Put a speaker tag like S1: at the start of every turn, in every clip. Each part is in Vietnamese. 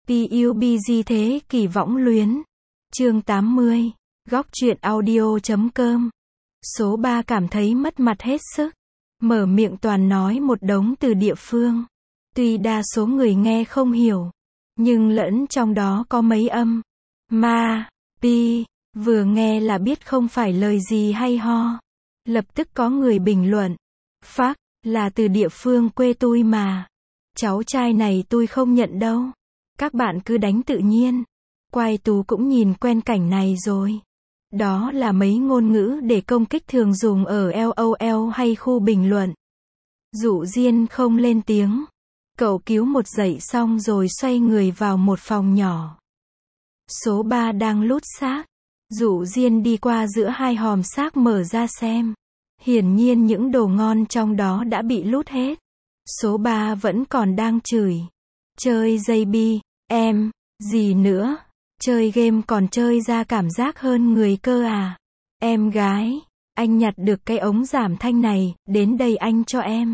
S1: PUBG thế kỷ võng luyến. Chương 80. Góc truyện audio.com. Số 3 cảm thấy mất mặt hết sức. Mở miệng toàn nói một đống từ địa phương. Tuy đa số người nghe không hiểu, nhưng lẫn trong đó có mấy âm ma, pi, vừa nghe là biết không phải lời gì hay ho. Lập tức có người bình luận, phác, là từ địa phương quê tôi mà. Cháu trai này tôi không nhận đâu. Các bạn cứ đánh tự nhiên. Quay Tú cũng nhìn quen cảnh này rồi. Đó là mấy ngôn ngữ để công kích thường dùng ở LOL hay khu bình luận. Dụ Diên không lên tiếng. Cậu cứu một dãy xong rồi xoay người vào một phòng nhỏ. Số 3 đang lút xác. Dụ Diên đi qua giữa hai hòm xác mở ra xem. Hiển nhiên những đồ ngon trong đó đã bị lút hết. Số 3 vẫn còn đang chửi. Chơi dây bi, em, gì nữa? Chơi game còn chơi ra cảm giác hơn người cơ à? Em gái, anh nhặt được cái ống giảm thanh này, đến đây anh cho em.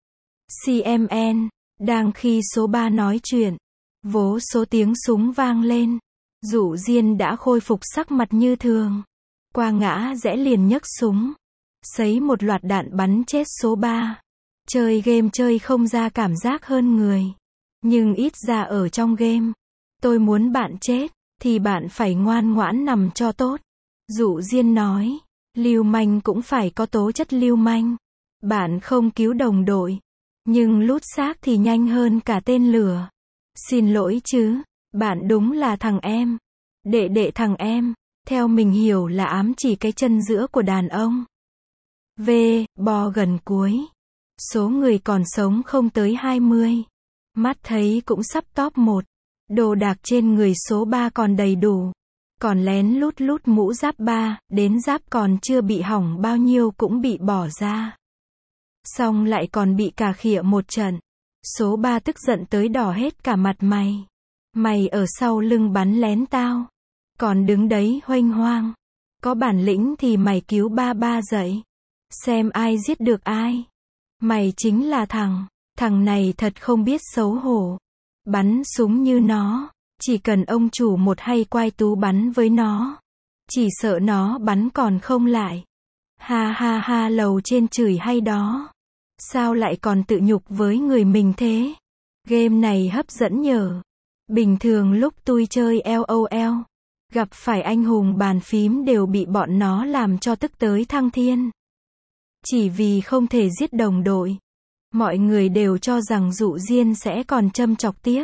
S1: CMN, đang khi số 3 nói chuyện, vô số tiếng súng vang lên. Dụ Diên đã khôi phục sắc mặt như thường. Qua ngã rẽ liền nhấc súng. Sấy một loạt đạn bắn chết số 3. Chơi game chơi không ra cảm giác hơn người. Nhưng ít ra ở trong game, tôi muốn bạn chết, thì bạn phải ngoan ngoãn nằm cho tốt. Dụ Diên nói, lưu manh cũng phải có tố chất lưu manh. Bạn không cứu đồng đội, nhưng lút xác thì nhanh hơn cả tên lửa. Xin lỗi chứ, bạn đúng là thằng em. Đệ thằng em, theo mình hiểu là ám chỉ cái chân giữa của đàn ông. V, bo gần cuối. Số người còn sống không tới 20. Mắt thấy cũng sắp top 1. Đồ đạc trên người số 3 còn đầy đủ. Còn lén lút mũ giáp 3, đến giáp còn chưa bị hỏng bao nhiêu cũng bị bỏ ra. Xong lại còn bị cà khịa một trận. Số 3 tức giận tới đỏ hết cả mặt mày. Mày ở sau lưng bắn lén tao. Còn đứng đấy hoanh hoang. Có bản lĩnh thì mày cứu ba dậy. Xem ai giết được ai. Mày chính là thằng này thật không biết xấu hổ. Bắn súng như nó, chỉ cần ông chủ một hay Quay Tú bắn với nó. Chỉ sợ nó bắn còn không lại. Ha ha ha, lầu trên chửi hay đó. Sao lại còn tự nhục với người mình thế? Game này hấp dẫn nhờ. Bình thường lúc tôi chơi LOL, gặp phải anh hùng bàn phím đều bị bọn nó làm cho tức tới thăng thiên. Chỉ vì không thể giết đồng đội. Mọi người đều cho rằng Dụ Diên sẽ còn châm chọc tiếp.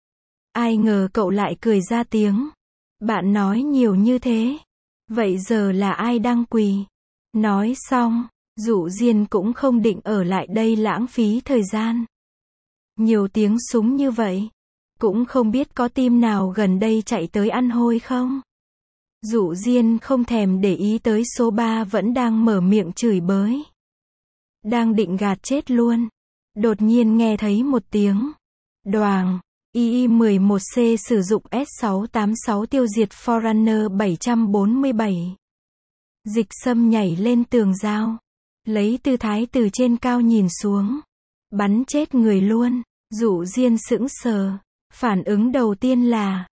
S1: Ai ngờ cậu lại cười ra tiếng. Bạn nói nhiều như thế. Vậy giờ là ai đang quỳ? Nói xong, Dụ Diên cũng không định ở lại đây lãng phí thời gian. Nhiều tiếng súng như vậy. Cũng không biết có team nào gần đây chạy tới ăn hôi không? Dụ Diên không thèm để ý tới số 3 vẫn đang mở miệng chửi bới. Đang định gạt chết luôn. Đột nhiên nghe thấy một tiếng đoàng. II-11C sử dụng S686 tiêu diệt Forerunner 747. Dịch Sâm nhảy lên tường giao. Lấy tư thái từ trên cao nhìn xuống. Bắn chết người luôn. Dụ Diên sững sờ. Phản ứng đầu tiên là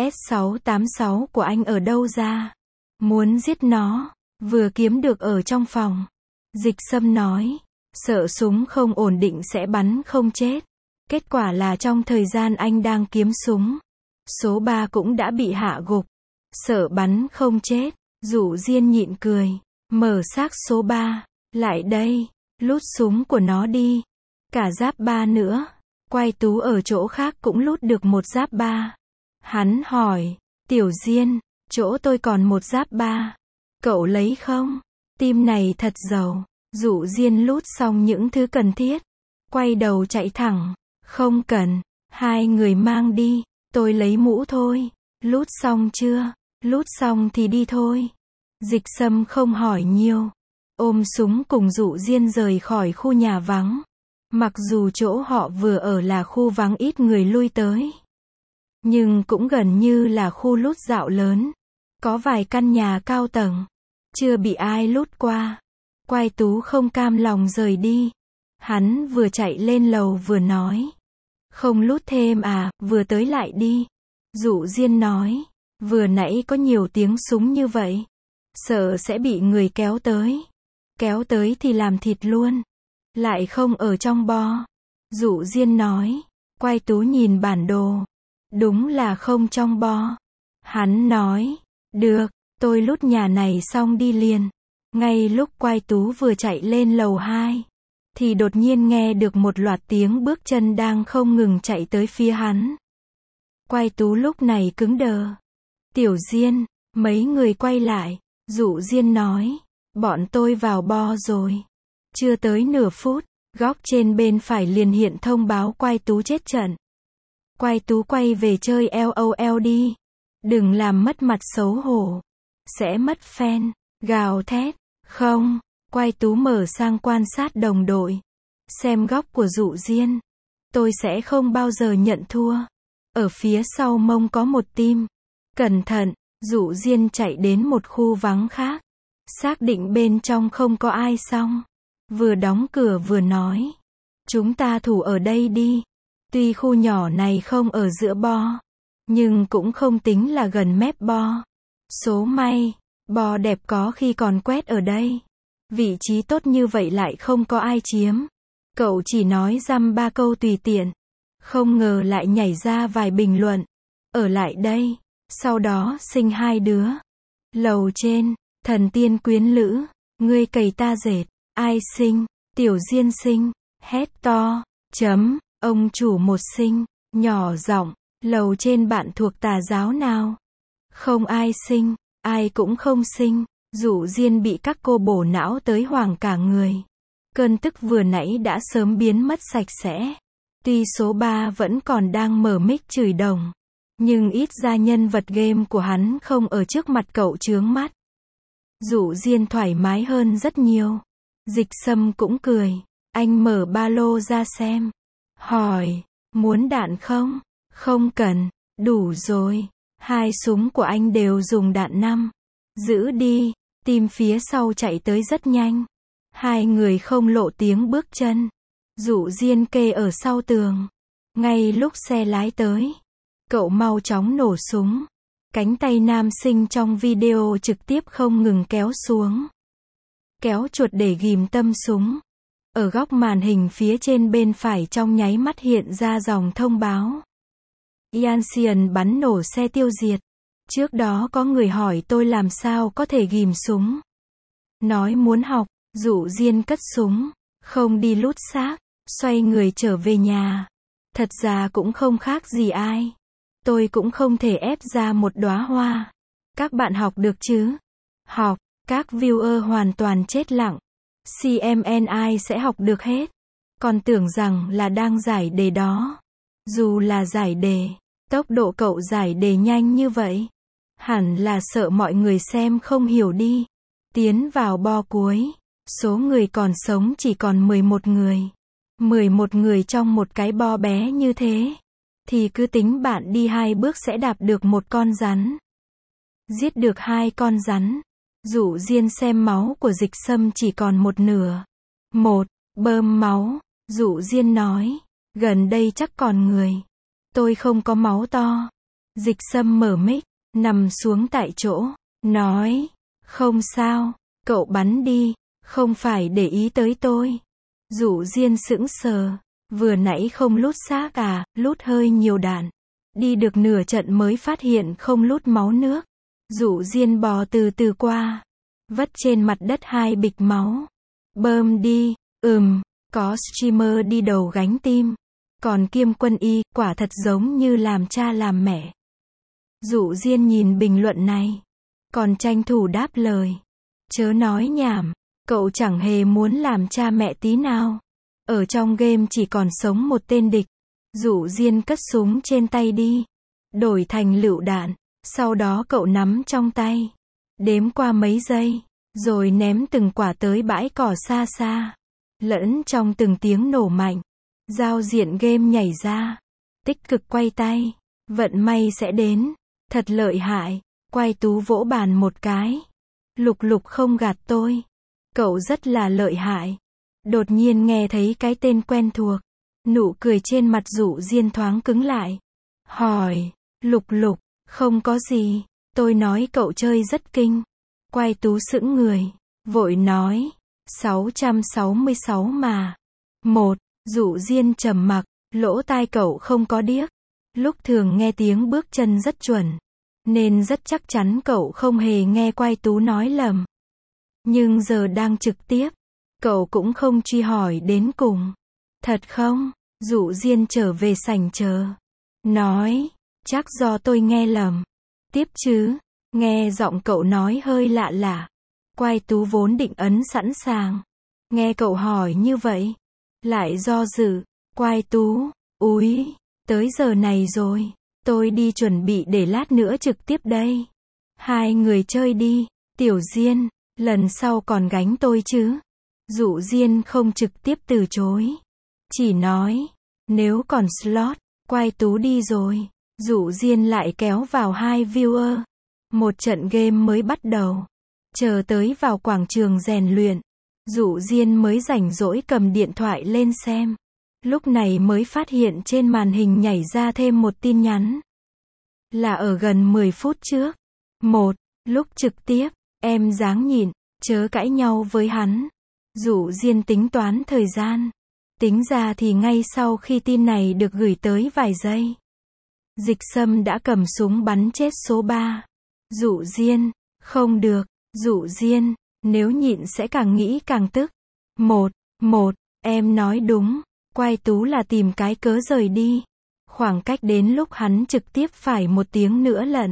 S1: S686 của anh ở đâu ra? Muốn giết nó. Vừa kiếm được ở trong phòng. Dịch Sâm nói. Sợ súng không ổn định sẽ bắn không chết. Kết quả là trong thời gian anh đang kiếm súng, số 3 cũng đã bị hạ gục. Sợ bắn không chết, Dụ Diên nhịn cười. Mở xác số 3. Lại đây, lút súng của nó đi. Cả giáp 3 nữa. Quay Tú ở chỗ khác cũng lút được một giáp 3. Hắn hỏi, Tiểu Diên, chỗ tôi còn một giáp 3. Cậu lấy không? Team này thật giàu. Dụ Diên lút xong những thứ cần thiết. Quay đầu chạy thẳng. Không cần. Hai người mang đi. Tôi lấy mũ thôi. Lút xong chưa? Lút xong thì đi thôi. Dịch Sâm không hỏi nhiều. Ôm súng cùng Dụ Diên rời khỏi khu nhà vắng. Mặc dù chỗ họ vừa ở là khu vắng ít người lui tới. Nhưng cũng gần như là khu lút dạo lớn. Có vài căn nhà cao tầng. Chưa bị ai lút qua. Quay Tú không cam lòng rời đi. Hắn vừa chạy lên lầu vừa nói. Không lút thêm à, vừa tới lại đi. Dụ Diên nói, vừa nãy có nhiều tiếng súng như vậy. Sợ sẽ bị người kéo tới. Kéo tới thì làm thịt luôn. Lại không ở trong bo. Dụ Diên nói, Quay Tú nhìn bản đồ. Đúng là không trong bo. Hắn nói, được, tôi lút nhà này xong đi liền. Ngay lúc Quay Tú vừa chạy lên lầu 2, thì đột nhiên nghe được một loạt tiếng bước chân đang không ngừng chạy tới phía hắn. Quay Tú lúc này cứng đờ. Tiểu Diên, mấy người quay lại. Dụ Diên nói, bọn tôi vào bo rồi. Chưa tới nửa phút, góc trên bên phải liền hiện thông báo Quay Tú chết trận. Quay Tú quay về chơi LOL đi. Đừng làm mất mặt xấu hổ. Sẽ mất fan. Gào thét. Không. Quay Tú mở sang quan sát đồng đội. Xem góc của Dụ Diên. Tôi sẽ không bao giờ nhận thua. Ở phía sau mông có một team. Cẩn thận. Dụ Diên chạy đến một khu vắng khác. Xác định bên trong không có ai xong. Vừa đóng cửa vừa nói. Chúng ta thủ ở đây đi. Tuy khu nhỏ này không ở giữa bo. Nhưng cũng không tính là gần mép bo. Số may. Bo đẹp có khi còn quét ở đây. Vị trí tốt như vậy lại không có ai chiếm. Cậu chỉ nói dăm ba câu tùy tiện. Không ngờ lại nhảy ra vài bình luận. Ở lại đây. Sau đó sinh 2 đứa. Lầu trên. Thần tiên quyến lữ. Ngươi cày ta dệt. Ai sinh? Tiểu Diên sinh. Hét to. Chấm. Ông chủ một sinh. Nhỏ giọng. Lầu trên bạn thuộc tà giáo nào? Không ai sinh. Ai cũng không sinh. Dụ Diên bị các cô bổ não tới hoảng cả người. Cơn tức vừa nãy đã sớm biến mất sạch sẽ. Tuy số 3 vẫn còn đang mở mic chửi đồng. Nhưng ít ra nhân vật game của hắn không ở trước mặt cậu chướng mắt. Dụ Diên thoải mái hơn rất nhiều. Dịch Sâm cũng cười. Anh mở ba lô ra xem. Hỏi, muốn đạn không? Không cần, đủ rồi. 2 súng của anh đều dùng đạn 5. Giữ đi. Team phía sau chạy tới rất nhanh. 2 người không lộ tiếng bước chân. Dụ Diên kê ở sau tường. Ngay lúc xe lái tới, cậu mau chóng nổ súng. Cánh tay nam sinh trong video trực tiếp không ngừng kéo xuống. Kéo chuột để ghim tâm súng. Ở góc màn hình phía trên bên phải trong nháy mắt hiện ra dòng thông báo. Yancian bắn nổ xe tiêu diệt. Trước đó có người hỏi tôi làm sao có thể ghim súng. Nói muốn học. Dụ Diên cất súng. Không đi lút xác. Xoay người trở về nhà. Thật ra cũng không khác gì ai. Tôi cũng không thể ép ra một đóa hoa. Các bạn học được chứ? Học. Các viewer hoàn toàn chết lặng. CMNI sẽ học được hết. Còn tưởng rằng là đang giải đề đó. Dù là giải đề, tốc độ cậu giải đề nhanh như vậy. Hẳn là sợ mọi người xem không hiểu đi. Tiến vào bo cuối. Số người còn sống chỉ còn 11 người. 11 người trong một cái bo bé như thế. Thì cứ tính bạn đi 2 bước sẽ đạp được một con rắn. Giết được 2 con rắn. Dụ Diên xem máu của Dịch Sâm chỉ còn một nửa. Bơm máu. Dụ Diên nói. Gần đây chắc còn người. Tôi không có máu to. Dịch Sâm mở mic. Nằm xuống tại chỗ. Nói. Không sao. Cậu bắn đi. Không phải để ý tới tôi. Dụ Diên sững sờ. Vừa nãy không lút xác à, lút hơi nhiều đạn. Đi được nửa trận mới phát hiện không lút máu nước. Dụ Diên bò từ từ qua. Vất trên mặt đất 2 bịch máu. Bơm đi. Có streamer đi đầu gánh tim. Còn Kiêm Quân Y, quả thật giống như làm cha làm mẹ. Dụ Diên nhìn bình luận này. Còn tranh thủ đáp lời. Chớ nói nhảm. Cậu chẳng hề muốn làm cha mẹ tí nào. Ở trong game chỉ còn sống một tên địch. Dụ Diên cất súng trên tay đi. Đổi thành lựu đạn. Sau đó cậu nắm trong tay. Đếm qua mấy giây. Rồi ném từng quả tới bãi cỏ xa xa. Lẫn trong từng tiếng nổ mạnh. Giao diện game nhảy ra. Tích cực quay tay. Vận may sẽ đến. Thật lợi hại. Quay Tú vỗ bàn một cái. Lục Lục không gạt tôi. Cậu rất là lợi hại. Đột nhiên nghe thấy cái tên quen thuộc. Nụ cười trên mặt Dụ Diên thoáng cứng lại. Hỏi. Lục lục, không có gì. Tôi nói cậu chơi rất kinh. Quay Tú sững người, vội nói, 666 mà. Dụ Diên trầm mặc, lỗ tai cậu không có điếc. Lúc thường nghe tiếng bước chân rất chuẩn, nên rất chắc chắn cậu không hề nghe Quay Tú nói lầm. Nhưng giờ đang trực tiếp, cậu cũng không truy hỏi đến cùng. Thật không? Dụ Diên trở về sảnh chờ. Nói, chắc do tôi nghe lầm. Tiếp chứ, nghe giọng cậu nói hơi lạ lạ. Quay Tú vốn định ấn sẵn sàng. Nghe cậu hỏi như vậy, lại do dự. Quay Tú, úi, tới giờ này rồi, tôi đi chuẩn bị để lát nữa trực tiếp đây. Hai người chơi đi, Tiểu Diên, lần sau còn gánh tôi chứ. Dụ Diên không trực tiếp từ chối, chỉ nói, nếu còn slot, Quay Tú đi rồi. Dụ Diên lại kéo vào hai viewer. Một trận game mới bắt đầu. Chờ tới vào quảng trường rèn luyện, Dụ Diên mới rảnh rỗi cầm điện thoại lên xem. Lúc này mới phát hiện trên màn hình nhảy ra thêm một tin nhắn. Là ở gần 10 phút trước. Lúc trực tiếp, em ráng nhịn, chớ cãi nhau với hắn. Dụ Diên tính toán thời gian. Tính ra thì ngay sau khi tin này được gửi tới vài giây, Dịch Sâm đã cầm súng bắn chết số 3. Dụ Diên, không được. Dụ Diên, nếu nhịn sẽ càng nghĩ càng tức. Em nói đúng. Quay Tú là tìm cái cớ rời đi. Khoảng cách đến lúc hắn trực tiếp phải 1 tiếng nữa lận.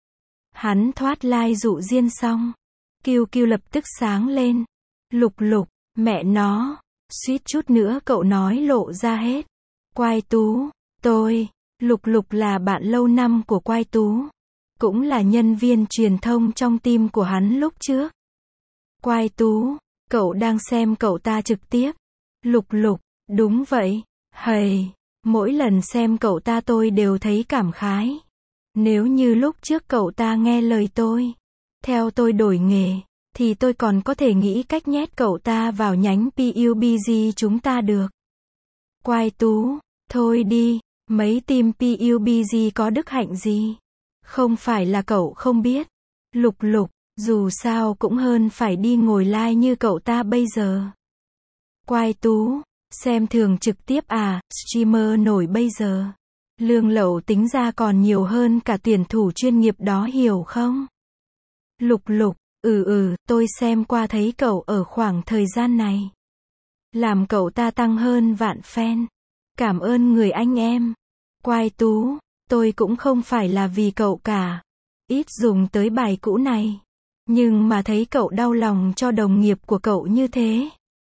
S1: Hắn thoát like Dụ Diên xong, QQ lập tức sáng lên. Lục lục, mẹ nó, suýt chút nữa cậu nói lộ ra hết. Quay Tú, Lục lục là bạn lâu năm của Quay Tú, cũng là nhân viên truyền thông trong team của hắn lúc trước. Quay Tú, cậu đang xem cậu ta trực tiếp. Lục lục, đúng vậy. Hầy, mỗi lần xem cậu ta tôi đều thấy cảm khái. Nếu như lúc trước cậu ta nghe lời tôi, theo tôi đổi nghề, thì tôi còn có thể nghĩ cách nhét cậu ta vào nhánh PUBG chúng ta được. Quay Tú, thôi đi, mấy team PUBG có đức hạnh gì? Không phải là cậu không biết. Lục lục, dù sao cũng hơn phải đi ngồi live như cậu ta bây giờ. Quay Tú, xem thường trực tiếp à, streamer nổi bây giờ. Lương lậu tính ra còn nhiều hơn cả tuyển thủ chuyên nghiệp đó hiểu không? Lục lục, tôi xem qua thấy cậu ở khoảng thời gian này. Làm cậu ta tăng hơn vạn fan. Cảm ơn người anh em. Quay Tú, tôi cũng không phải là vì cậu cả. Ít dùng tới bài cũ này. Nhưng mà thấy cậu đau lòng cho đồng nghiệp của cậu như thế.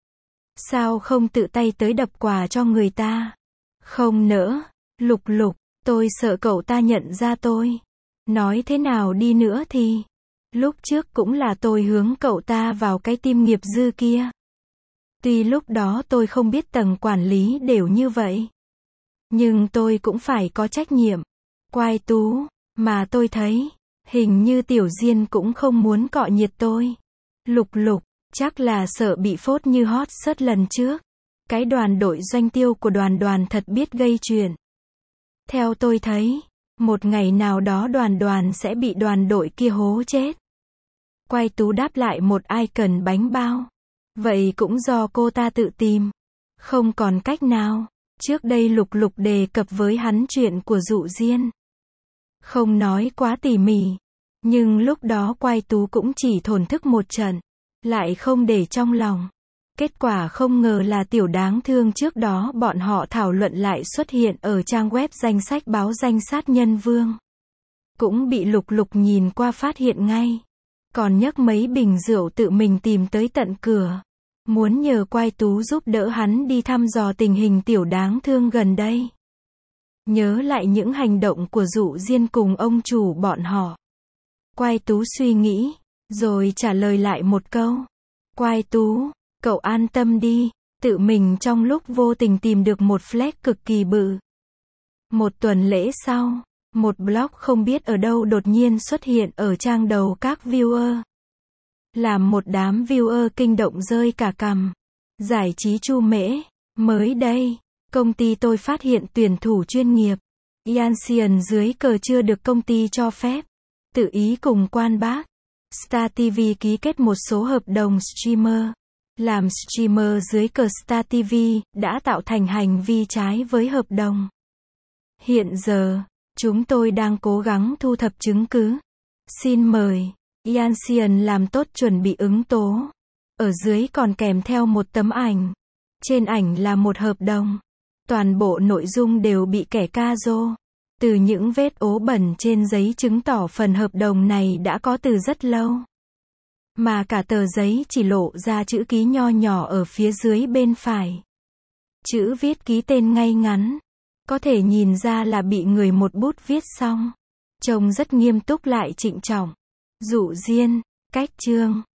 S1: Sao không tự tay tới đập quà cho người ta? Không nỡ. Lục lục, tôi sợ cậu ta nhận ra tôi. Nói thế nào đi nữa thì, lúc trước cũng là tôi hướng cậu ta vào cái team nghiệp dư kia. Tuy lúc đó tôi không biết tầng quản lý đều như vậy, nhưng tôi cũng phải có trách nhiệm. Quay Tú, mà tôi thấy, hình như Tiểu Diên cũng không muốn cọ nhiệt tôi. Lục lục, chắc là sợ bị phốt như hot search lần trước. Cái đoàn đội doanh tiêu của đoàn thật biết gây chuyện. Theo tôi thấy, một ngày nào đó đoàn sẽ bị đoàn đội kia hố chết. Quay Tú đáp lại một icon bánh bao. Vậy cũng do cô ta tự tìm. Không còn cách nào. Trước đây Lục lục đề cập với hắn chuyện của Dụ Diên. Không nói quá tỉ mỉ. Nhưng lúc đó Quay Tú cũng chỉ thổn thức một trận. Lại không để trong lòng. Kết quả không ngờ là tiểu đáng thương trước đó bọn họ thảo luận lại xuất hiện ở trang web danh sách báo danh sát nhân vương. Cũng bị Lục lục nhìn qua phát hiện ngay. Còn nhấc mấy bình rượu tự mình tìm tới tận cửa. Muốn nhờ Quay Tú giúp đỡ hắn đi thăm dò tình hình tiểu đáng thương gần đây. Nhớ lại những hành động của Dụ Diên cùng ông chủ bọn họ. Quay Tú suy nghĩ, rồi trả lời lại một câu. Quay Tú, cậu an tâm đi, tự mình trong lúc vô tình tìm được một flag cực kỳ bự. Một tuần lễ sau, một blog không biết ở đâu đột nhiên xuất hiện ở trang đầu các viewer. Làm một đám viewer kinh động rơi cả cằm. Giải trí Chu Mễ, mới đây, công ty tôi phát hiện tuyển thủ chuyên nghiệp. Yanxian dưới cờ chưa được công ty cho phép. Tự ý cùng quan bác. Star TV ký kết một số hợp đồng streamer. Làm streamer dưới cờ Star TV, đã tạo thành hành vi trái với hợp đồng. Hiện giờ, chúng tôi đang cố gắng thu thập chứng cứ. Xin mời, Yanxian làm tốt chuẩn bị ứng tố. Ở dưới còn kèm theo một tấm ảnh. Trên ảnh là một hợp đồng. Toàn bộ nội dung đều bị kẻ ca rô. Từ những vết ố bẩn trên giấy chứng tỏ phần hợp đồng này đã có từ rất lâu. Mà cả tờ giấy chỉ lộ ra chữ ký nho nhỏ ở phía dưới bên phải. Chữ viết ký tên ngay ngắn. Có thể nhìn ra là bị người một bút viết xong. Trông rất nghiêm túc lại trịnh trọng. Dụ diên, cách chương.